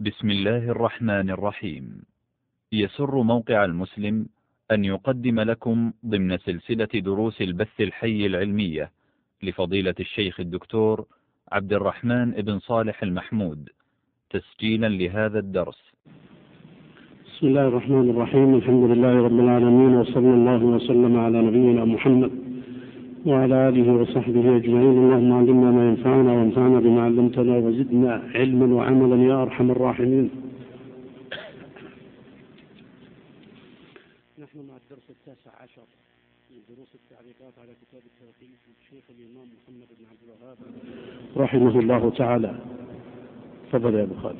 بسم الله الرحمن الرحيم. يسر موقع المسلم أن يقدم لكم ضمن سلسلة دروس البث الحي العلمية لفضيلة الشيخ الدكتور عبد الرحمن بن صالح المحمود تسجيلا لهذا الدرس. بسم الله الرحمن الرحيم. الحمد لله رب العالمين، وصلى الله وسلم على نبينا محمد وعلى آله وصحبه أجمعين. اللهم علمنا ما ينفعنا وانفعنا بما علمتنا وزدنا علما وعملا يا أرحم الراحمين. نحن مع الدرس 19 من دروس التعليقات على كتاب التوحيد للشيخ الإمام محمد بن عبد الوهاب رحمه الله تعالى. تفضل يا أبو خالد.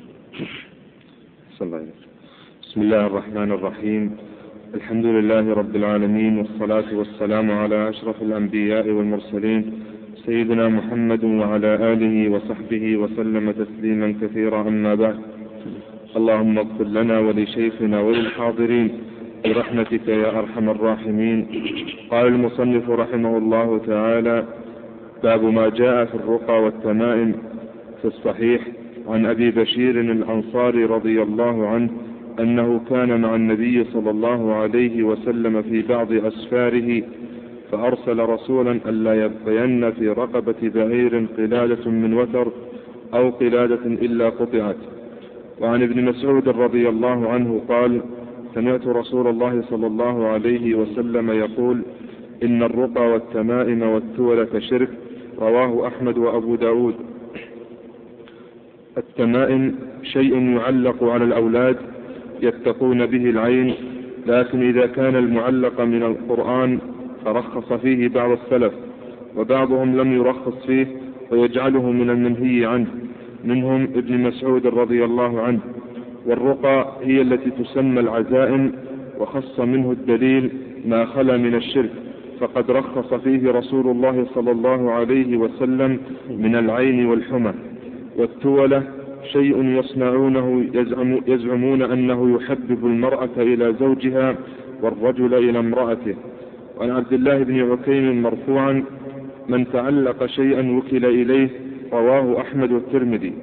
بسم الله الرحمن الرحيم. الحمد لله رب العالمين، والصلاة والسلام على أشرف الأنبياء والمرسلين سيدنا محمد وعلى آله وصحبه وسلم تسليما كثيرا. أما بعد، اللهم اغفر لنا ولشيخنا وللحاضرين برحمتك يا أرحم الراحمين. قال المصنف رحمه الله تعالى: باب ما جاء في الرقى والتمائم. في الصحيح عن أبي بشير الأنصاري رضي الله عنه أنه كان مع النبي صلى الله عليه وسلم في بعض أسفاره، فأرسل رسولا ألا يبقين في رقبة بعير قلادة من وتر أو قلادة إلا قطعت. وعن ابن مسعود رضي الله عنه قال: سمعت رسول الله صلى الله عليه وسلم يقول: إن الرقى والتمائم والتولة شرك. رواه أحمد وأبو داود. التمائم شيء يعلق على الأولاد يتقون به العين، لكن إذا كان المعلق من القرآن فرخص فيه بعض السلف، وبعضهم لم يرخص فيه ويجعله من المنهي عنه، منهم ابن مسعود رضي الله عنه. والرقى هي التي تسمى العزائم، وخص منه الدليل ما خلا من الشرك، فقد رخص فيه رسول الله صلى الله عليه وسلم من العين والحمى. والتولة شيء يصنعونه يزعمون أنه يحبب المرأة إلى زوجها والرجل إلى امرأته. وعن عبد الله بن عكيم مرفوعا: من تعلق شيئا وكل إليه. رواه أحمد والترمذي.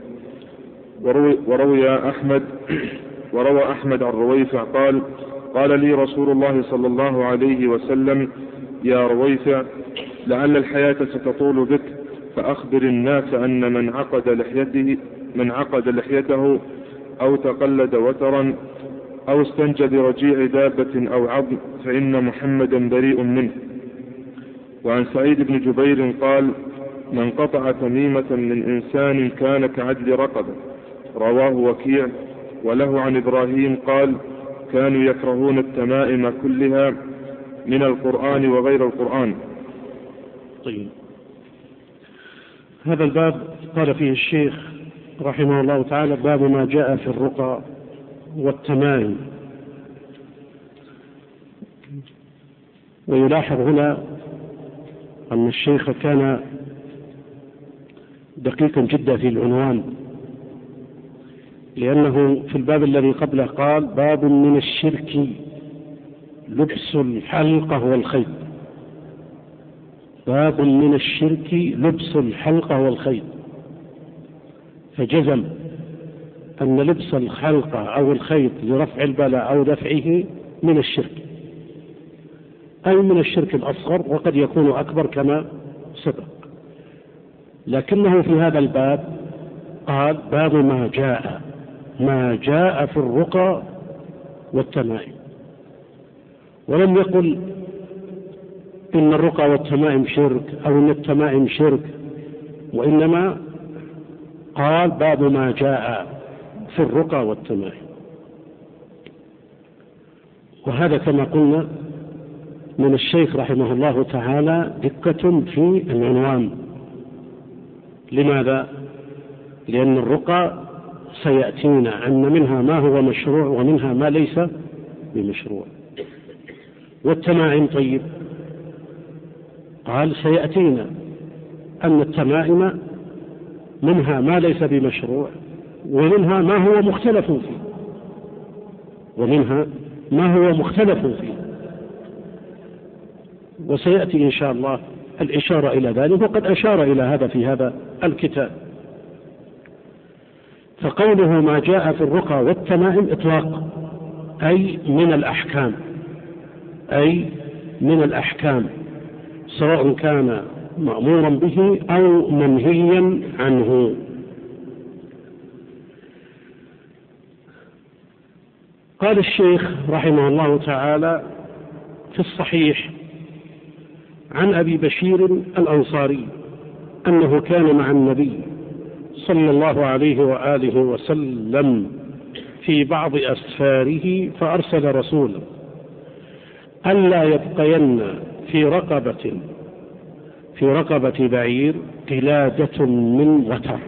وروى أحمد عن رويفع قال: قال لي رسول الله صلى الله عليه وسلم: يا رويفع، لعل الحياة ستطول بك، فأخبر الناس أن من عقد لحيته أو تقلد وترا أو استنجى برجيع دابة أو عظم فإن محمدا بريء منه. وعن سعيد بن جبير قال: من قطع تميمة من إنسان كان كعدل رقبة. رواه وكيع. وله عن إبراهيم قال: كانوا يكرهون التمائم كلها من القرآن وغير القرآن. طيب، هذا الباب قال فيه الشيخ رحمه الله تعالى: باب ما جاء في الرقى والتمائم. ويلاحظ هنا أن الشيخ كان دقيقا جدا في العنوان، لأنه في الباب الذي قبله قال: باب من الشرك لبس الحلقة والخيط. باب من الشرك لبس الحلقة والخيط، فجزم أن لبس الحلقة أو الخيط لرفع البلاء أو دفعه من الشرك، أي من الشرك الأصغر، وقد يكون أكبر كما سبق. لكنه في هذا الباب قال: باب ما جاء في الرقى والتمائم، ولم يقل إن الرقى والتمائم شرك أو إن التمائم شرك، وإنما قال: باب ما جاء في الرقى والتمائم. وهذا كما قلنا من الشيخ رحمه الله تعالى دقة في العنوان. لماذا؟ لأن الرقى سيأتينا أن منها ما هو مشروع ومنها ما ليس بمشروع. والتمائم طيب، قال سيأتينا أن التمائم منها ما ليس بمشروع ومنها ما هو مختلف فيه وسيأتي إن شاء الله الإشارة إلى ذلك، وقد أشار إلى هذا في هذا الكتاب. فقوله ما جاء في الرقى والتمائم إطلاق، أي من الأحكام سواء كان مأمورا به أو منهيا عنه. قال الشيخ رحمه الله تعالى في الصحيح عن أبي بشير الأنصاري أنه كان مع النبي صلى الله عليه وآله وسلم في بعض أسفاره فأرسل رسولا ألا يبقين في رقبة بعير قلادة من وتر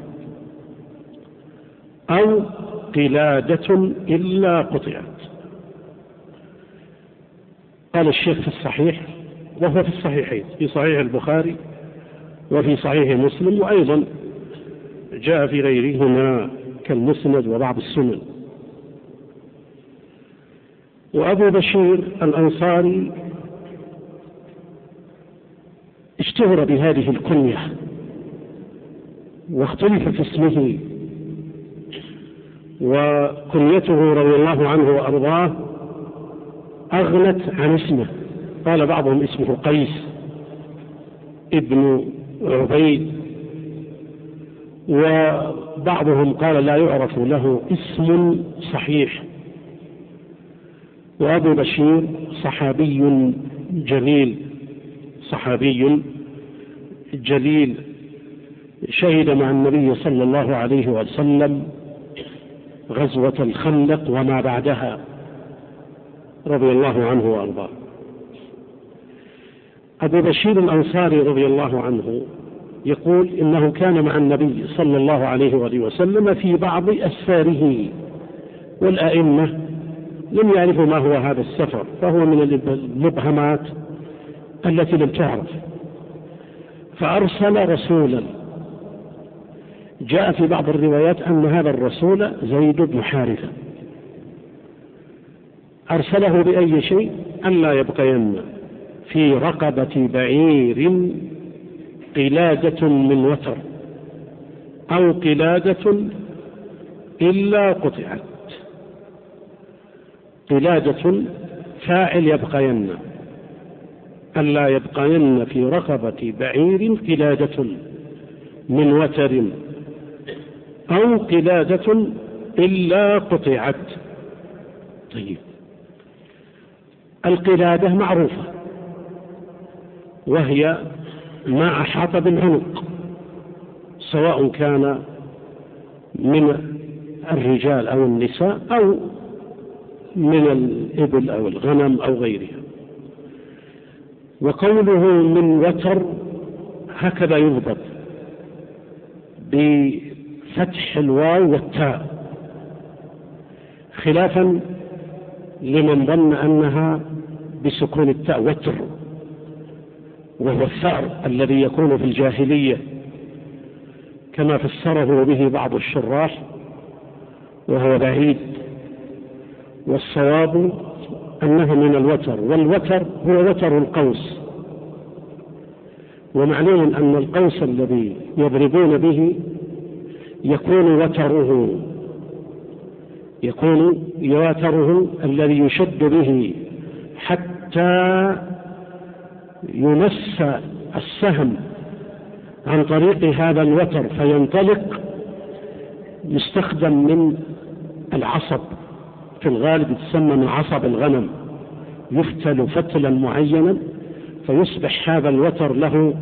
أو قلادة إلا قطعت. قال الشيخ في الصحيح، وهو في الصحيحين، في صحيح البخاري وفي صحيح مسلم، وأيضا جاء في غيرهما كالمسند وبعض السنن. وأبو بشير الأنصاري اشتهر بهذه الكنية واختلف في اسمه، وكنيته رضي الله عنه وأرضاه أغنت عن اسمه. قال بعضهم اسمه قيس ابن عبيد، وبعضهم قال لا يعرف له اسم صحيح. وأبو بشير صحابي جليل شهد مع النبي صلى الله عليه وسلم غزوة الخندق وما بعدها رضي الله عنه وأرضاه. أبو بشير الأنصاري رضي الله عنه يقول إنه كان مع النبي صلى الله عليه وسلم في بعض أسفاره، والأئمة لم يعرفوا ما هو هذا السفر، فهو من المبهمات التي لم تعرف. فأرسل رسولا، جاء في بعض الروايات أن هذا الرسول زيد بن حارثة، أرسله بأي شيء؟ ألا يبقين في رقبة بعير قلادة من وتر أو قلادة إلا قطعت. قلادة فاعل يبقين، ألا يبقين في رقبة بعير قلادة من وتر أو قلادة إلا قطعت. طيب، القلادة معروفة، وهي ما أحاط بالعنق، سواء كان من الرجال أو النساء أو من الإبل أو الغنم أو غيرها. وقوله من وتر هكذا يضبط بفتح الواو والتاء، خلافا لمن ظن أنها بسكون التاء، وتر، وهو الثأر الذي يكون في الجاهلية كما فسره به بعض الشراح، وهو بعيد. والصواب أنه من الوتر، والوتر هو وتر القوس. ومعلوم أن القوس الذي يضربون به يكون وتره الذي يشد به حتى يمس السهم عن طريق هذا الوتر فينطلق، يستخدم من العصب، في الغالب يتسمى من عصب الغنم، يفتل فتلا معينا فيصبح هذا الوتر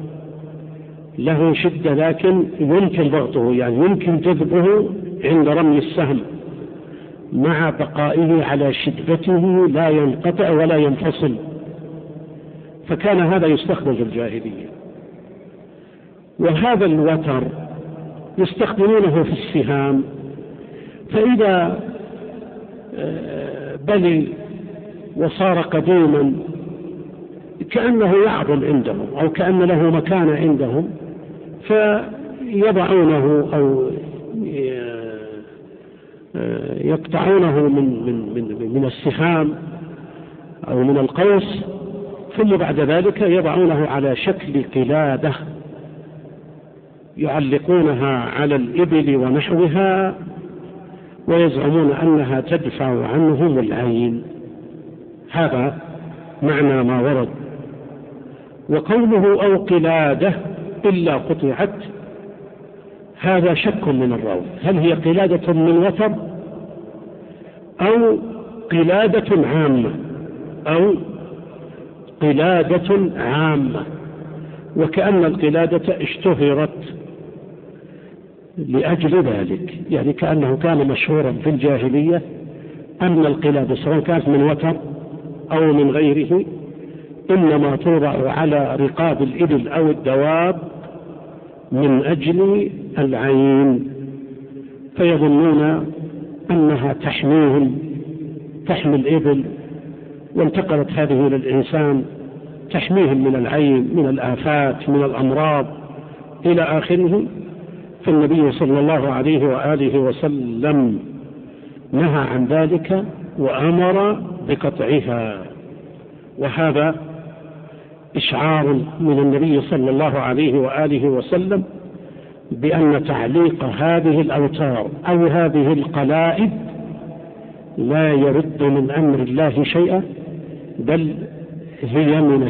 له شدة، لكن يمكن ضغطه، يعني يمكن جذبه عند رمي السهم مع بقائه على شدته، لا ينقطع ولا ينفصل. فكان هذا يستخدم في الجاهلية. وهذا الوتر يستخدمونه في السهام، فإذا بلي وصار قديما كأنه يعظم عندهم أو كأن له مكان عندهم، فيضعونه أو يقطعونه من السهام أو من القوس، ثم بعد ذلك يضعونه على شكل قلادة يعلقونها على الإبل ونحوها، ويزعمون أنها تدفع عنهم العين. هذا معنى ما ورد. وقوله أو قلادة إلا قطعت، هذا شك من الراوي، هل هي قلادة من وتر أو قلادة عامة أو قلادة عامة، وكأن القلادة اشتهرت لأجل ذلك، يعني كأنه كان مشهورا في الجاهلية أن القلادة سواء كانت من وتر أو من غيره إنما توضع على رقاب الإبل أو الدواب من أجل العين، فيظنون أنها تحميهم، تحمي الإبل، وانتقلت هذه إلى الإنسان تحميهم من العين، من الآفات، من الأمراض إلى آخره. فالنبي صلى الله عليه وآله وسلم نهى عن ذلك وأمر بقطعها، وهذا إشعار من النبي صلى الله عليه وآله وسلم بأن تعليق هذه الأوتار أو هذه القلائد لا يرد من أمر الله شيئا، بل هي من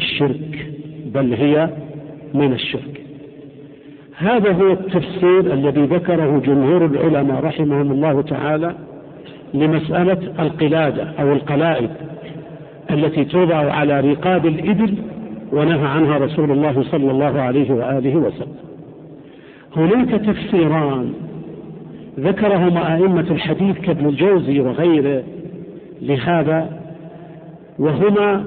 الشرك. هذا هو التفسير الذي ذكره جمهور العلماء رحمهم الله تعالى لمسألة القلادة أو القلائد التي توضع على رقاب الإبل ونهى عنها رسول الله صلى الله عليه وآله وسلم. هناك تفسيران ذكرهما أئمة الحديث كابن الجوزي وغيره لهذا، وهما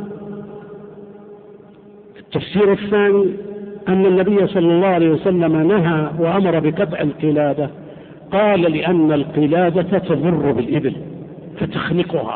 التفسير الثاني أن النبي صلى الله عليه وسلم نهى وأمر بقطع القلادة، قال لأن القلادة تمر بالإبل فتخنقها،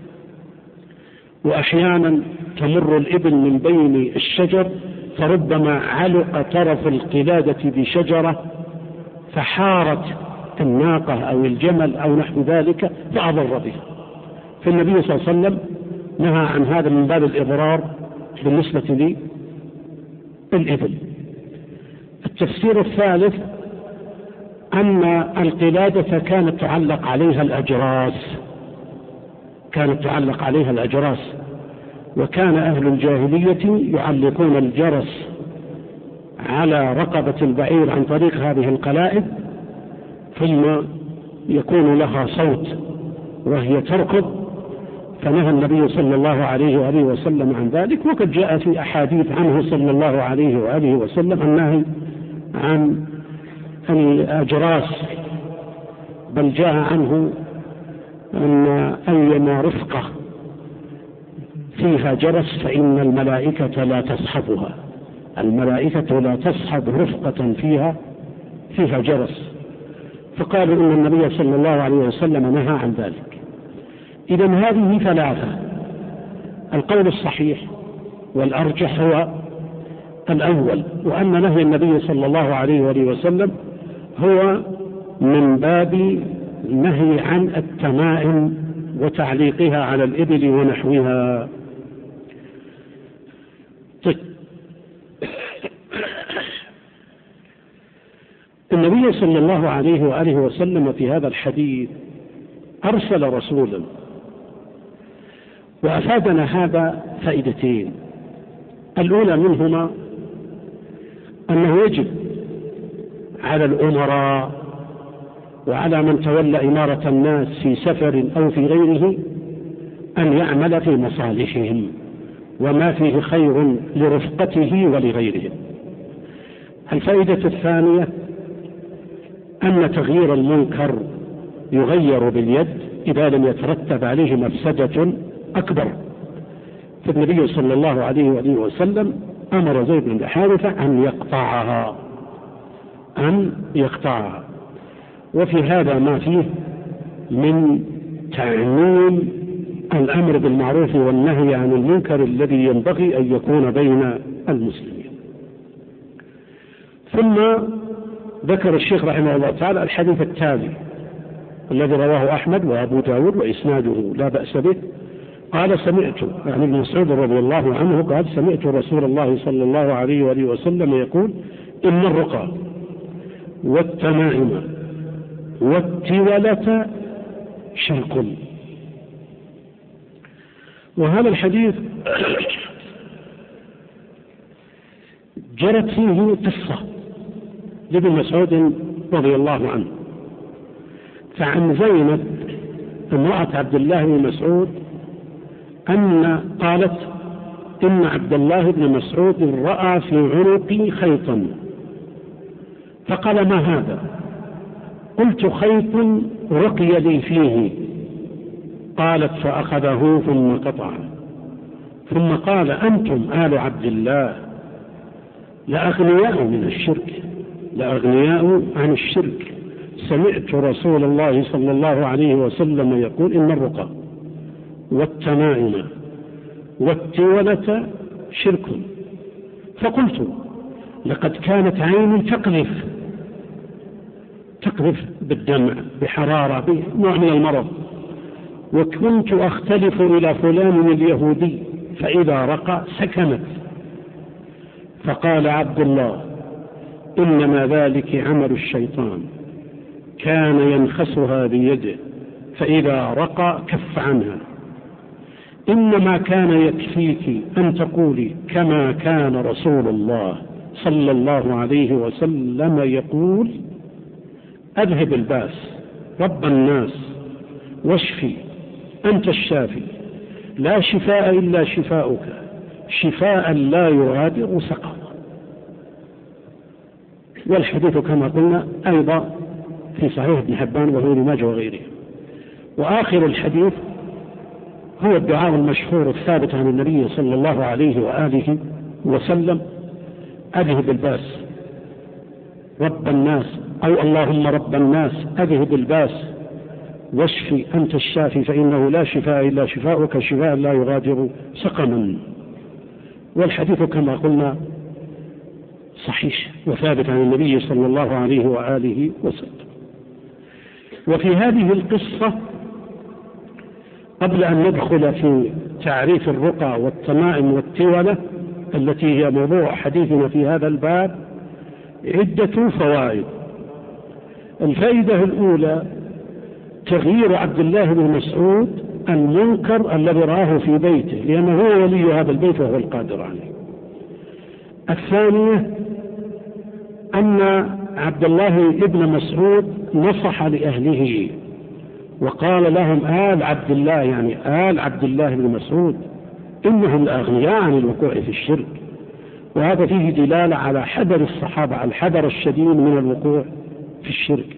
وأحيانا تمر الإبل من بين الشجر فربما علق طرف القلادة بشجرة فحارت الناقة أو الجمل أو نحو ذلك فأضر بها، فالنبي صلى الله عليه وسلم نهى عن هذا من باب الإضرار بالنسبة للإبل. التفسير الثالث أن القلادة كانت تعلق عليها الأجراس، وكان أهل الجاهلية يعلقون الجرس على رقبة البعير عن طريق هذه القلائد، ثم يكون لها صوت وهي تركض، فنهى النبي صلى الله عليه وآله وسلم عن ذلك. وقد جاء في أحاديث عنه صلى الله عليه وآله وسلم النهي عن الأجراس، بل جاء عنه أن أيما رفقة فيها جرس فإن الملائكة لا تصحبها، الملائكة لا تصحب رفقة فيها جرس، فقالوا إن النبي صلى الله عليه وسلم نهى عن ذلك. إذن هذه ثلاثة، القول الصحيح والأرجح هو الأول، وأن نهي النبي صلى الله عليه وسلم هو من باب النهي عن التمائم وتعليقها على الإبل ونحوها. النبي صلى الله عليه وآله وسلم في هذا الحديث أرسل رسولا، وأفادنا هذا فائدتين. الأولى منهما أنه يجب على الأمراء وعلى من تولى إمارة الناس في سفر أو في غيره أن يعمل في مصالحهم وما فيه خير لرفقته ولغيرهم. الفائدة الثانية أن تغيير المنكر يغير باليد إذا لم يترتب عليه مفسدة أكبر، فالنبي صلى الله عليه وسلم أمر زيد بن حارثة أن يقطعها. وفي هذا ما فيه من تعميم الأمر بالمعروف والنهي عن المنكر الذي ينبغي أن يكون بين المسلمين. ثم ذكر الشيخ رحمه الله تعالى الحديث التالي الذي رواه أحمد وأبو داود وإسناده لا بأس به، قال سمعت يعني ابن مسعود رضي الله عنه قال سمعت رسول الله صلى الله عليه وسلم يقول إن الرقى والتمائم والتولة شرك. وهذا الحديث جرت فيه قصة لابن مسعود رضي الله عنه. فعن زينب امرأة عبد الله بن مسعود أن قالت إن عبد الله بن مسعود رأى في عنقي خيطا، فقال ما هذا؟ قلت خيط رقي لي فيه. قالت فأخذه ثم قطعه، ثم قال أنتم آل عبد الله لأغنياء من الشرك، لأغنياء عن الشرك. سمعت رسول الله صلى الله عليه وسلم يقول إن الرقى والتمائم والتولة شرك. فقلت لقد كانت عيني تقذف بالدمع بحرارة بنوع من المرض، وكنت أختلف إلى فلان اليهودي فإذا رقى سكنت. فقال عبد الله إنما ذلك عمل الشيطان، كان ينخسها بيده فإذا رقى كف عنها. إنما كان يكفيك أن تقولي كما كان رسول الله صلى الله عليه وسلم يقول أذهب الباس رب الناس واشفي أنت الشافي لا شفاء إلا شفاؤك شفاء لا يغادر سقما. والحديث كما قلنا أيضا في صحيح ابن حبان وابن ماجه وغيره. وآخر الحديث هو الدعاء المشهور الثابت عن النبي صلى الله عليه وآله وسلم أذهب الباس رب الناس، أو اللهم رب الناس أذهب الباس واشفي أنت الشافي فإنه لا شفاء إلا شفاؤك شفاء لا يغادر سقما. والحديث كما قلنا صحيح وثابت عن النبي صلى الله عليه وآله وسلم. وفي هذه القصة قبل أن ندخل في تعريف الرقى والتمائم والتولة التي هي موضوع حديثنا في هذا الباب عدة فوائد. الفائدة الأولى تغيير عبد الله بن مسعود المنكر الذي رآه في بيته، لأنه هو ولي هذا البيت وهو القادر عليه. الثانية أن عبد الله بن مسعود نصح لأهله وقال لهم آل عبد الله، يعني آل عبد الله بن مسعود إنهم الأغنياء عن الوقوع في الشرك. وهذا فيه دلالة على حذر الصحابة، على الحذر الشديد من الوقوع في الشرك.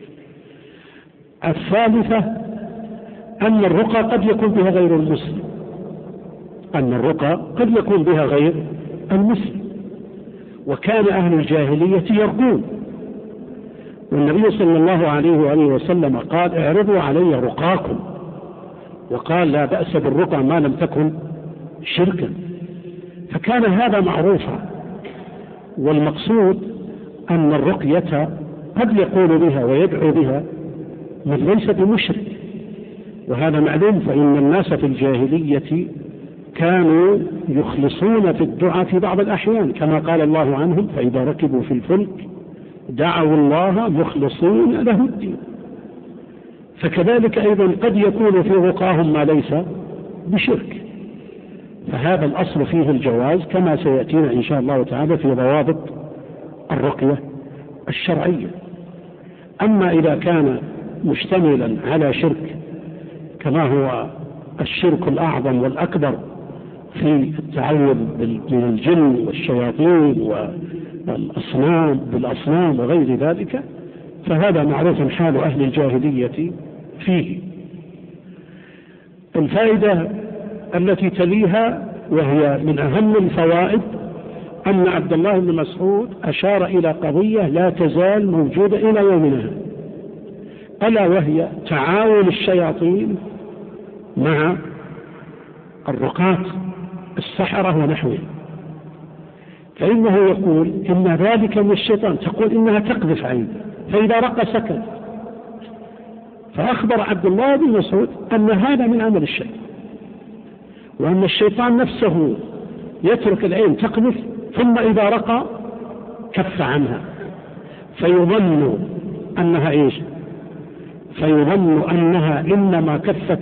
الثالثة أن الرقى قد يكون بها غير المسلم، أن الرقى قد يكون بها غير المسلم، وكان أهل الجاهلية يرقون، والنبي صلى الله عليه وآله وسلم قال اعرضوا علي رقاكم، وقال لا بأس بالرقى ما لم تكن شركا. فكان هذا معروفا. والمقصود أن الرقية قد يقول بها ويدعو بها من ليس بمشرك، وهذا معلوم. فإن الناس في الجاهلية كانوا يخلصون في الدعاء في بعض الأحيان، كما قال الله عنهم فإذا ركبوا في الفلك دعوا الله مخلصين له الدين. فكذلك أيضا قد يكون في رقاهم ما ليس بشرك. فهذا الأصل فيه الجواز كما سيأتينا إن شاء الله تعالى في ضوابط الرقية الشرعية. أما إذا كان مشتملا على شرك كما هو الشرك الأعظم والأكبر في التعوذ من الجن والشياطين والأصنام بالأصنام وغير ذلك، فهذا معروف حال أهل الجاهلية فيه. الفائدة التي تليها وهي من أهم الفوائد أن عبد الله بن مسعود أشار إلى قضية لا تزال موجودة إلى يومنا، ألا وهي تعاون الشياطين مع الرقاة السحرة ونحوه. فإنه يقول إن ذلك من الشيطان، تقول إنها تقذف عينه فإذا رقى سكت. فأخبر عبد الله بن مسعود أن هذا من عمل الشيطان، وأن الشيطان نفسه يترك العين تقذف ثم إذا رقى كف عنها، فيظن أنها إيش؟ فيظن أنها إنما كفت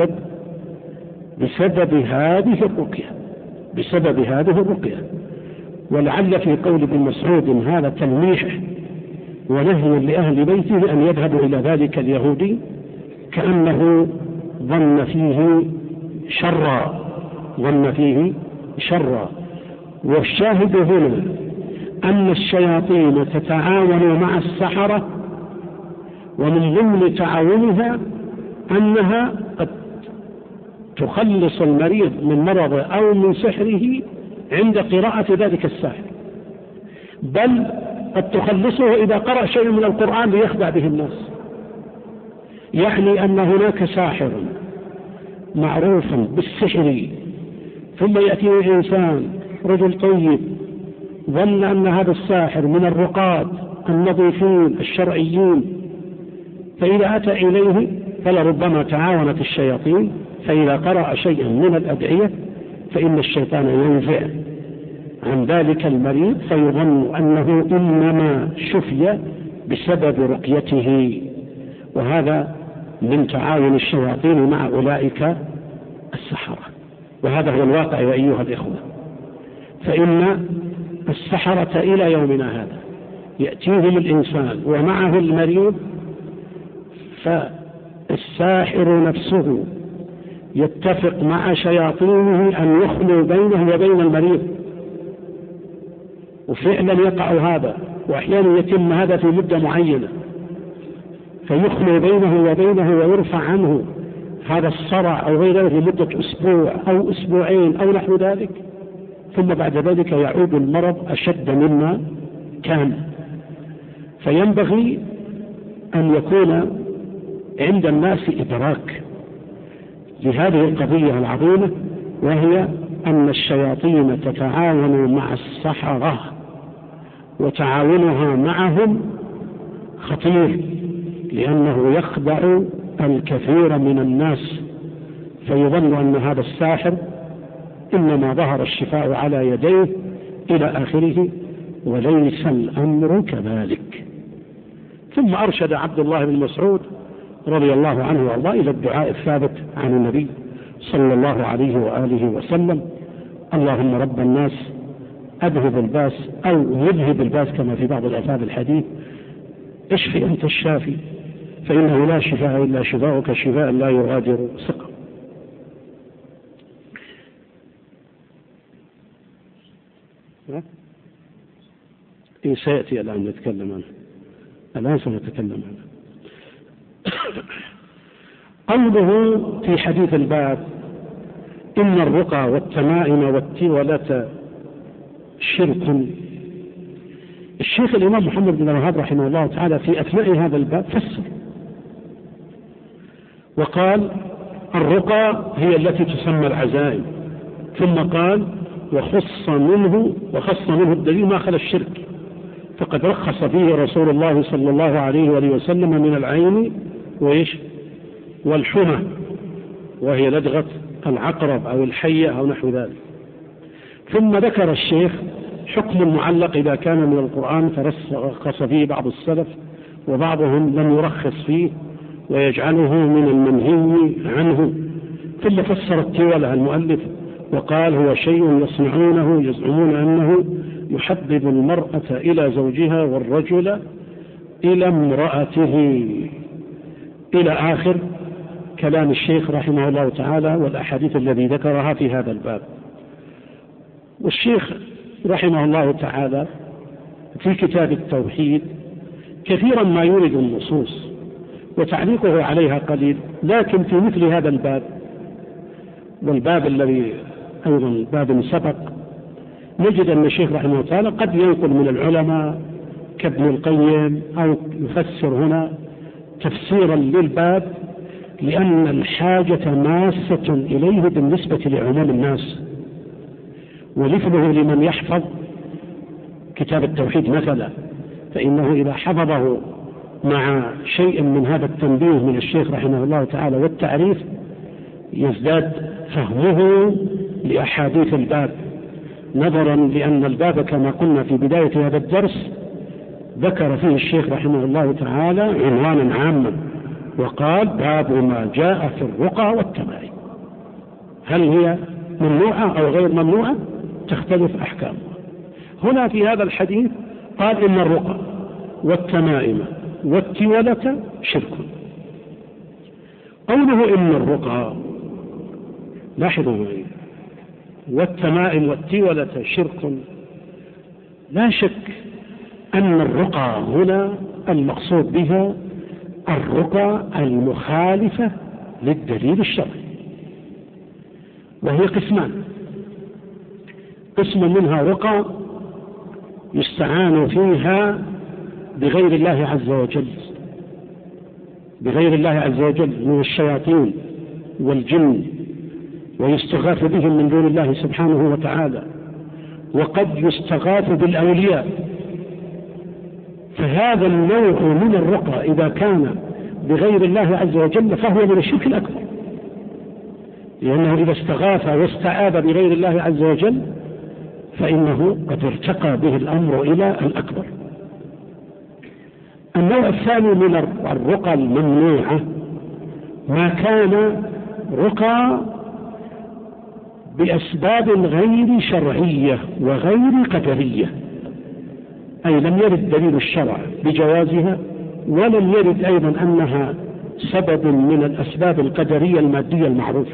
بسبب هذه الرقية. ولعل في قول ابن مسعود هذا تلميح ونهي لأهل بيته أن يذهبوا إلى ذلك اليهودي، كأنه ظن فيه شرا. والشاهد هنا أن الشياطين تتعاون مع السحرة، ومن ضمن تعاونها أنها قد تخلص المريض من مرضه أو من سحره عند قراءة ذلك الساحر، بل قد تخلصه إذا قرأ شيء من القرآن ليخدع به الناس. يعني أن هناك ساحر معروف بالسحر، ثم يأتيه إنسان رجل طيب ظن أن هذا الساحر من الرقاة النظيفين الشرعيين، فإذا أتى إليه فلربما تعاونت الشياطين، فإذا قرأ شيئا من الأدعية فإن الشيطان ينزع عن ذلك المريض، فيظن أنه إنما شفي بسبب رقيته. وهذا من تعاون الشياطين مع أولئك السحرة، وهذا هو الواقع يا أيها الإخوة. فإن السحرة إلى يومنا هذا يأتيهم الإنسان ومعه المريض، فالساحر نفسه يتفق مع شياطينه أن يخلوا بينه وبين المريض، وفعلا يقع هذا، وأحيانا يتم هذا في مدة معينة، فيخلوا بينه وبينه ويرفع عنه هذا الصرع أو غير ذلك لمدة أسبوع أو أسبوعين أو نحو ذلك، ثم بعد ذلك يعود المرض أشد مما كان. فينبغي أن يكون عند الناس إدراك لهذه القضية العظيمة، وهي أن الشياطين تتعاون مع السحرة، وتعاونها معهم خطير، لأنه يخدع الكثير من الناس، فيظن أن هذا الساحر إنما ظهر الشفاء على يديه إلى آخره، وليس الأمر كذلك. ثم أرشد عبد الله بن مسعود رضي الله عنه وارضاه إلى الدعاء الثابت عن النبي صلى الله عليه وآله وسلم: اللهم رب الناس أذهب الباس أو يذهب الباس كما في بعض الألفاظ الحديث، اشفي أنت الشافي فإنه لا شفاء إلا شفاؤك شفاء لا يغادر سقما. سيأتي الآن نتكلم عنه، الآن سنتكلم عنه. قوله في حديث الباب: إن الرقى والتمائم والتولة شرك. الشيخ الإمام محمد بن الوهاب رحمه الله تعالى في أثناء هذا الباب فسر وقال: الرقى هي التي تسمى العزائم، ثم قال: وخص منه الدليل ما خلا الشرك، فقد رخص فيه رسول الله صلى الله عليه وآله وسلم من العين والحمى، وهي لدغة العقرب أو الحية أو نحو ذلك. ثم ذكر الشيخ حكم المعلق إذا كان من القرآن، فرخص فيه بعض السلف، وبعضهم لم يرخص فيه ويجعله من المنهي عنه. ثم فسر التولة المؤلف وقال: هو شيء يصنعونه يزعمون أنه يحبب المرأة إلى زوجها والرجل إلى امرأته، إلى آخر كلام الشيخ رحمه الله تعالى والأحاديث الذي ذكرها في هذا الباب. والشيخ رحمه الله تعالى في كتاب التوحيد كثيرا ما يورد النصوص وتعليقه عليها قليل، لكن في مثل هذا الباب والباب الذي أيضا باب سبق نجد أن الشيخ رحمه الله تعالى قد ينقل من العلماء كابن القيم أو يفسر هنا تفسيرا للباب، لأن الحاجة ماسة إليه بالنسبة لعموم الناس. ولفظه لمن يحفظ كتاب التوحيد مثلا، فإنه إذا حفظه مع شيء من هذا التنبيه من الشيخ رحمه الله تعالى والتعريف يزداد فهمه لأحاديث الباب، نظرا لأن الباب كما قلنا في بداية هذا الدرس ذكر فيه الشيخ رحمه الله تعالى عنوانا عاما، وقال باب ما جاء في الرقى والتمائم، هل هي ممنوعة أو غير ممنوعة؟ تختلف أحكامها. هنا في هذا الحديث قال إن الرقى والتمائم والتولة شرك. قوله إن الرقى، لاحظوا، والتمائم والتولة شرك، لا شك أن الرقى هنا المقصود بها الرقى المخالفة للدليل الشرعي، وهي قسمان: قسم منها رقى يستعان فيها بغير الله عز وجل، بغير الله عز وجل من الشياطين والجن، ويستغاث بهم من دون الله سبحانه وتعالى، وقد يستغاث بالأولياء. فهذا النوع من الرقى إذا كان بغير الله عز وجل فهو من الشرك الأكبر، لأنه إذا استغاث واستعاذ بغير الله عز وجل فإنه قد ارتقى به الأمر إلى الأكبر. النوع الثاني من الرقى الممنوعة ما كان رقى بأسباب غير شرعية وغير قدرية، أي لم يرد دليل الشرع بجوازها، ولم يرد أيضا أنها سبب من الأسباب القدرية المادية المعروفة.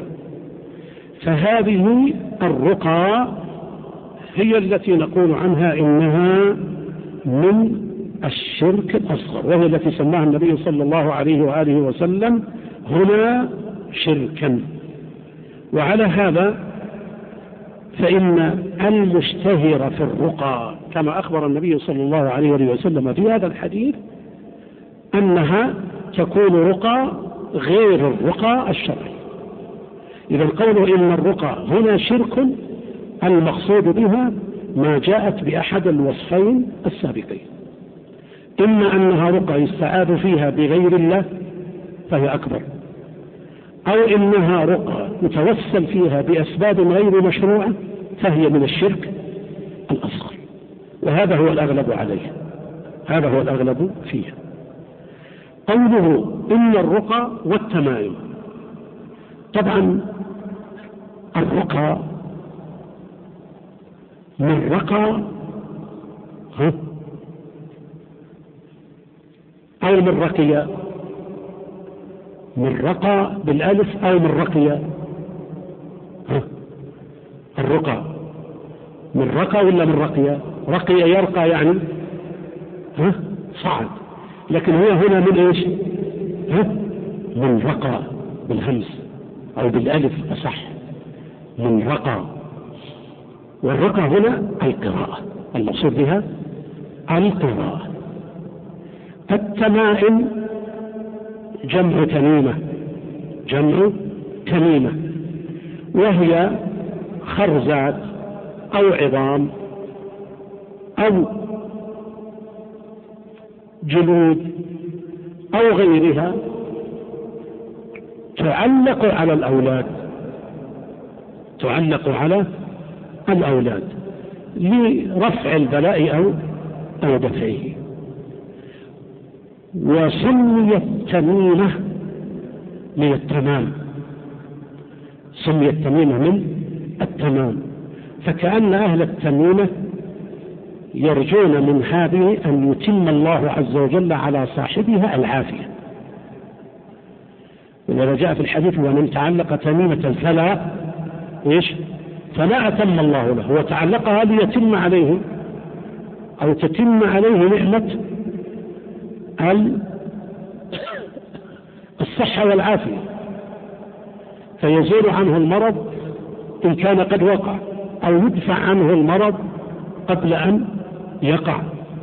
فهذه الرقى هي التي نقول عنها إنها من الشرك الأصغر، وهي التي سماها النبي صلى الله عليه وآله وسلم هنا شركا. وعلى هذا فإن المشتهر في الرقى كما أخبر النبي صلى الله عليه وآله وسلم في هذا الحديث أنها تكون رقى غير الرقى الشرعي. إذا قوله إن الرقى هنا شرك المقصود بها ما جاءت بأحد الوصفين السابقين: إما أنها رقى يستعاذ فيها بغير الله فهي أكبر، أو إنها رقى يتوسل فيها بأسباب غير مشروعة فهي من الشرك الأصغر. وهذا هو الأغلب عليه، هذا هو الأغلب فيه. قوله إن الرقى والتمائم، طبعا الرقى من رقى أو من رقية، من رقى بالألف أو من رقية. الرقى من رقى ولا من رقية؟ رقية يرقى يعني صعد، لكن هو هنا من ايش؟ من رقى بالهمز او بالالف اصح، من رقى. والرقى هنا القراءة، المقصود بها القراءة. التمائم جمع تميمة، جمع تميمة، وهي خرزات أو عظام أو جلود أو غيرها تعلق على الأولاد، تعلق على الأولاد لرفع البلاء أو دفعه. وسميت تميمة من التمام، سميت تميمة من التمام، فكأن أهل التميمة يرجون من هذه أن يتم الله عز وجل على صاحبها العافية. ولذا جاء في الحديث: ومن تعلق تميمة فلا أتم الله له، وتعلقها ليتم عليه أو تتم عليه نعمة الصحة والعافية، فيزول عنه المرض إن كان قد وقع، أو يدفع عنه المرض قبل أن يقع.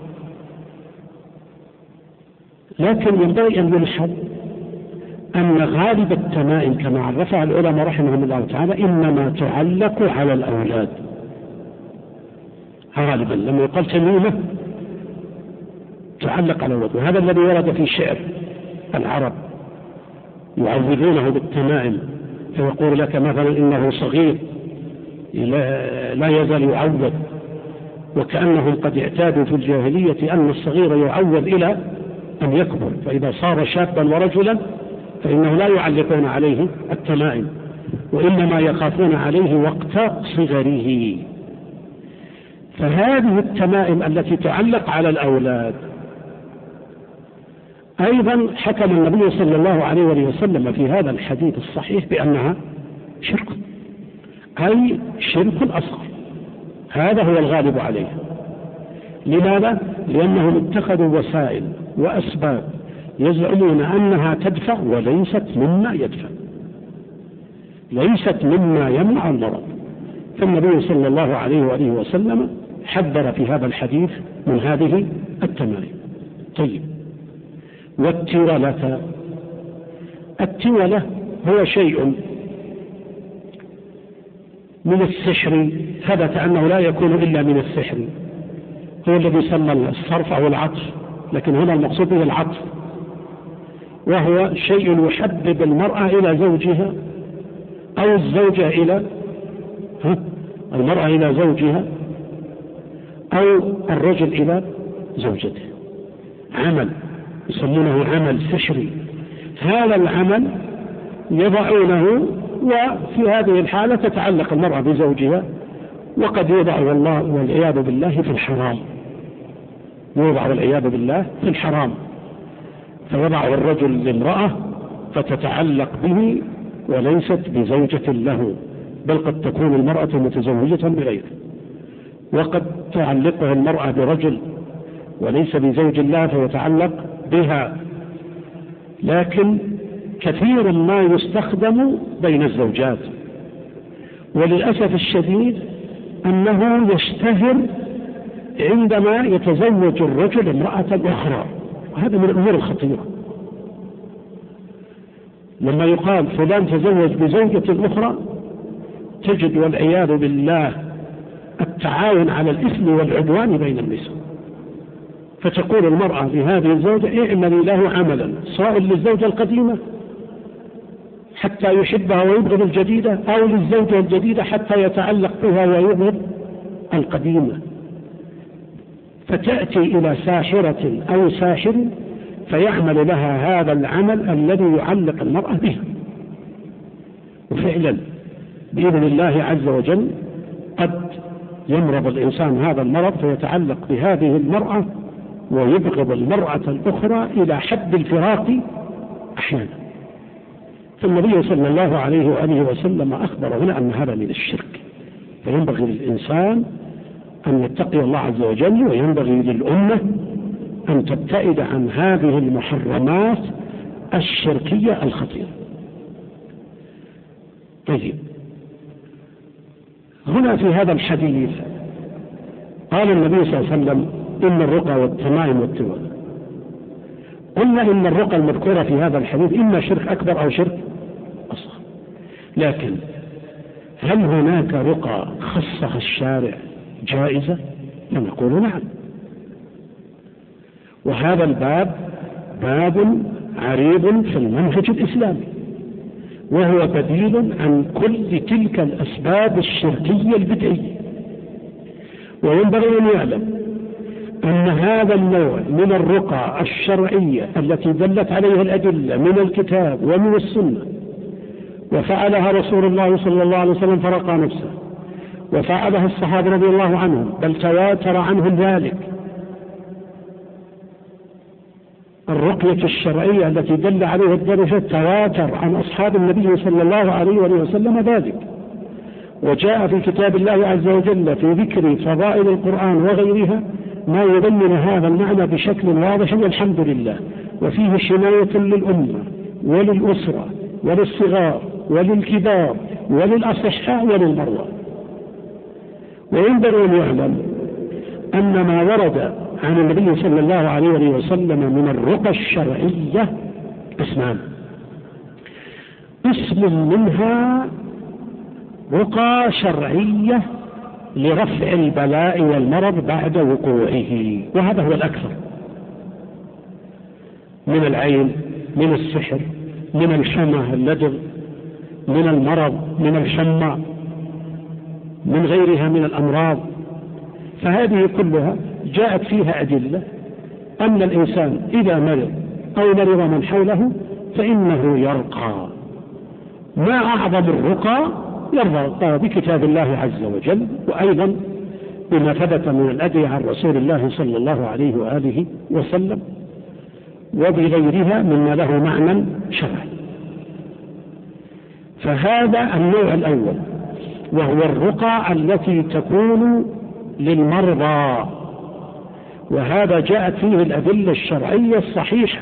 لكن ينبغي أن يلحظ أن غالب التمائم كما عرفها العلماء رحمهم الله تعالى إنما تعلق على الأولاد غالبا. لما يقال تميمة تعلق على الأولاد، وهذا الذي ورد في شعر العرب يعوذونه بالتمائم، فيقول لك مثلا إنه صغير لا يزال يعوذ، وكأنهم قد اعتادوا في الجاهلية أن الصغير يعوذ إلى أن يكبر، فإذا صار شابا ورجلا فإنه لا يعلقون عليه التمائم، وإنما يخافون عليه وقت صغره. فهذه التمائم التي تعلق على الأولاد أيضا حكم النبي صلى الله عليه وسلم في هذا الحديث الصحيح بأنها شرك، أي شرك أصغر. هذا هو الغالب عليه. لماذا؟ لأنهم اتخذوا وسائل وأسباب يزعمون أنها تدفع وليست مما يدفع، ليست مما يمنع المرض. فالنبي صلى الله عليه وآله وسلم حذر في هذا الحديث من هذه التمارين. طيب، والتولة، التولة هو شيء من السحر، ثبت أنه لا يكون إلا من السحر، هو الذي سمى الصرف أو العطف، لكن هنا المقصود به العطف، وهو شيء يحبب المرأة إلى زوجها أو الزوجة إلى المرأة إلى زوجها أو الرجل إلى زوجته. عمل يسمونه عمل سحري. هذا العمل يضعونه، وفي هذه الحالة تتعلق المرأة بزوجها، وقد يوضع الله والعياذ بالله في الحرام، يوضع والعياذ بالله في الحرام، فيضع الرجل لامرأة فتتعلق به وليست بزوجة له، بل قد تكون المرأة متزوجة بغيره، وقد تعلقها المرأة برجل وليس بزوج الله فيتعلق بها. لكن كثير ما يستخدم بين الزوجات، وللأسف الشديد أنه يشتهر عندما يتزوج الرجل امرأة أخرى، وهذا من الأمور الخطيرة. لما يقال فلان تزوج بزوجة أخرى، تجد والعياذ بالله التعاون على الإثم والعدوان بين النساء، فتقول المرأة لهذه الزوجة اعملي له عملا، سواء للزوجة القديمة حتى يحبها ويبغض الجديدة، أو للزوجة الجديدة حتى يتعلق بها ويبغض القديمة، فتأتي إلى ساحرة أو ساحر فيعمل لها هذا العمل الذي يعلق المرأة به. وفعلا بإذن الله عز وجل قد يمرض الإنسان هذا المرض فيتعلق بهذه المرأة ويبغض المرأة الأخرى إلى حد الفراق أحيانا. فالنبي صلى الله عليه وآله وسلم أخبر هنا أن هذا من الشرك، فينبغي للإنسان أن يتقي الله عز وجل، وينبغي للأمة أن تبتعد عن هذه المحرمات الشركية الخطيرة. طيب، هنا في هذا الحديث قال النبي صلى الله عليه وسلم إن الرقى والتمائم والتول. قلنا إن الرقى المذكورة في هذا الحديث إما شرك أكبر أو شرك أصغر، لكن هل هناك رقى خصها الشارع جائزة؟ نقول نعم. وهذا الباب باب عريض في المنهج الإسلامي، وهو بديل عن كل تلك الأسباب الشركية البدعية. وينبغي أن يعلم أن هذا النوع من الرقى الشرعية التي دلت عليها الأدلة من الكتاب ومن السنة، وفعلها رسول الله صلى الله عليه وسلم فرقى نفسه، وفعلها الصحابة رضي الله عنهم بل تواتر عنهم ذلك. الرقية الشرعية التي دل عليها الدرجة تواتر عن أصحاب النبي صلى الله عليه وسلم ذلك، وجاء في كتاب الله عز وجل في ذكر فضائل القرآن وغيرها ما يبين هذا المعنى بشكل واضح والحمد لله. وفيه حماية للأمة وللأسرة وللصغار وللكبار وللأصحاء وللمرضى. وينبغي أن يعلم أن ما ورد عن النبي صلى الله عليه وسلم من الرقى الشرعية قسمان: قسم منها رقى شرعية لرفع البلاء والمرض بعد وقوعه، وهذا هو الأكثر، من العين، من السحر، من الحمى اللدغ، من المرض، من الحمى، من غيرها من الأمراض. فهذه كلها جاءت فيها أدلة أن الإنسان إذا مرض أو مرض من حوله فإنه يرقى. ما أعظم الرقى؟ يرقى بكتاب الله عز وجل، وأيضا بما ثبت من الأدعية عن رسول الله صلى الله عليه وآله وسلم، وبغيرها مما له معنى شرعي. فهذا النوع الأول، وهو الرقى التي تكون للمرضى، وهذا جاءت فيه الأدلة الشرعية الصحيحة.